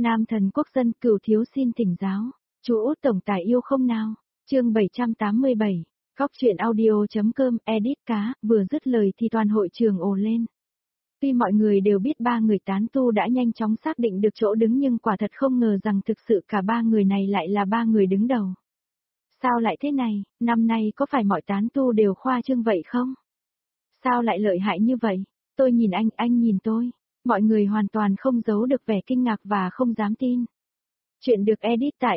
Nam thần quốc dân Cửu thiếu xin thỉnh giáo. Chú Út tổng tài yêu không nào? Chương 787. Góc truyện audio.com edit cá, vừa dứt lời thì toàn hội trường ồ lên. Tuy mọi người đều biết ba người tán tu đã nhanh chóng xác định được chỗ đứng nhưng quả thật không ngờ rằng thực sự cả ba người này lại là ba người đứng đầu. Sao lại thế này, năm nay có phải mọi tán tu đều khoa trương vậy không? Sao lại lợi hại như vậy? Tôi nhìn anh nhìn tôi. Mọi người hoàn toàn không giấu được vẻ kinh ngạc và không dám tin. Chuyện được edit tại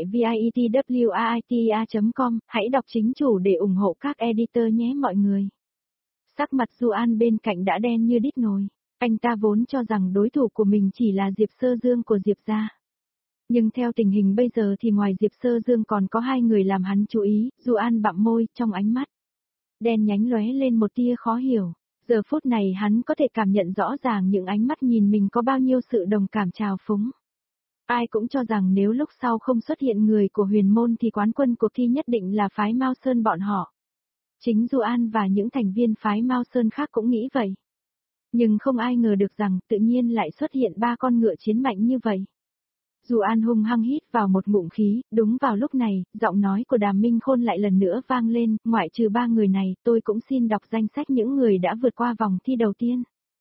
vitwriter.com, hãy đọc chính chủ để ủng hộ các editor nhé mọi người. Sắc mặt Du An bên cạnh đã đen như đít nồi, anh ta vốn cho rằng đối thủ của mình chỉ là Diệp Sơ Dương của Diệp gia. Nhưng theo tình hình bây giờ thì ngoài Diệp Sơ Dương còn có hai người làm hắn chú ý, Du An bặm môi, trong ánh mắt đen nhánh lóe lên một tia khó hiểu. Giờ phút này hắn có thể cảm nhận rõ ràng những ánh mắt nhìn mình có bao nhiêu sự đồng cảm trào phúng. Ai cũng cho rằng nếu lúc sau không xuất hiện người của huyền môn thì quán quân cuộc thi nhất định là phái Mao Sơn bọn họ. Chính Du An và những thành viên phái Mao Sơn khác cũng nghĩ vậy. Nhưng không ai ngờ được rằng tự nhiên lại xuất hiện ba con ngựa chiến mạnh như vậy. Du An hung hăng hít vào một ngụm khí, đúng vào lúc này, giọng nói của Đàm Minh Khôn lại lần nữa vang lên, ngoại trừ ba người này, tôi cũng xin đọc danh sách những người đã vượt qua vòng thi đầu tiên.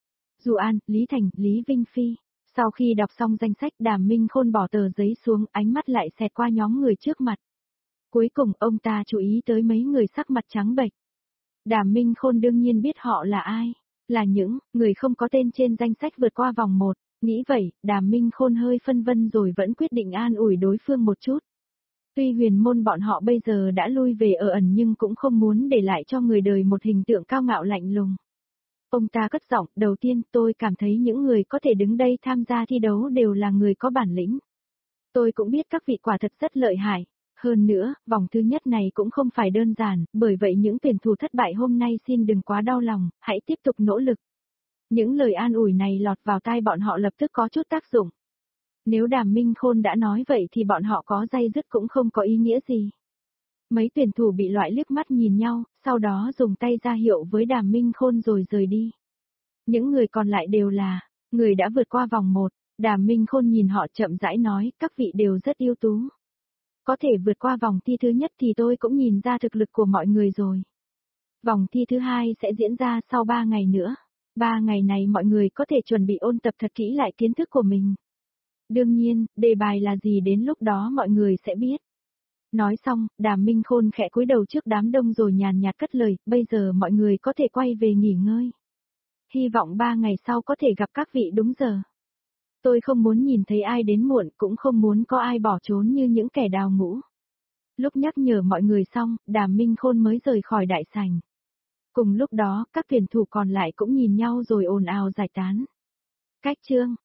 Du An, Lý Thành, Lý Vinh Phi. Sau khi đọc xong danh sách Đàm Minh Khôn bỏ tờ giấy xuống, ánh mắt lại xẹt qua nhóm người trước mặt. Cuối cùng ông ta chú ý tới mấy người sắc mặt trắng bệch. Đàm Minh Khôn đương nhiên biết họ là ai, là những người không có tên trên danh sách vượt qua vòng 1. Nghĩ vậy, Đàm Minh Khôn hơi phân vân rồi vẫn quyết định an ủi đối phương một chút. Tuy huyền môn bọn họ bây giờ đã lui về ở ẩn nhưng cũng không muốn để lại cho người đời một hình tượng cao ngạo lạnh lùng. Ông ta cất giọng, đầu tiên tôi cảm thấy những người có thể đứng đây tham gia thi đấu đều là người có bản lĩnh. Tôi cũng biết các vị quả thật rất lợi hại. Hơn nữa, vòng thứ nhất này cũng không phải đơn giản, bởi vậy những tuyển thủ thất bại hôm nay xin đừng quá đau lòng, hãy tiếp tục nỗ lực. Những lời an ủi này lọt vào tai bọn họ lập tức có chút tác dụng. Nếu Đàm Minh Khôn đã nói vậy thì bọn họ có day dứt cũng không có ý nghĩa gì. Mấy tuyển thủ bị loại liếc mắt nhìn nhau, sau đó dùng tay ra hiệu với Đàm Minh Khôn rồi rời đi. Những người còn lại đều là người đã vượt qua vòng 1, Đàm Minh Khôn nhìn họ chậm rãi nói, các vị đều rất ưu tú. Có thể vượt qua vòng thi thứ nhất thì tôi cũng nhìn ra thực lực của mọi người rồi. Vòng thi thứ hai sẽ diễn ra sau 3 ngày nữa. 3 ngày này mọi người có thể chuẩn bị ôn tập thật kỹ lại kiến thức của mình. Đương nhiên, đề bài là gì đến lúc đó mọi người sẽ biết. Nói xong, Đàm Minh Khôn khẽ cúi đầu trước đám đông rồi nhàn nhạt cất lời, bây giờ mọi người có thể quay về nghỉ ngơi. Hy vọng 3 ngày sau có thể gặp các vị đúng giờ. Tôi không muốn nhìn thấy ai đến muộn, cũng không muốn có ai bỏ trốn như những kẻ đào ngũ. Lúc nhắc nhở mọi người xong, Đàm Minh Khôn mới rời khỏi đại sảnh. Cùng lúc đó, các tuyển thủ còn lại cũng nhìn nhau rồi ồn ào giải tán. Cách chương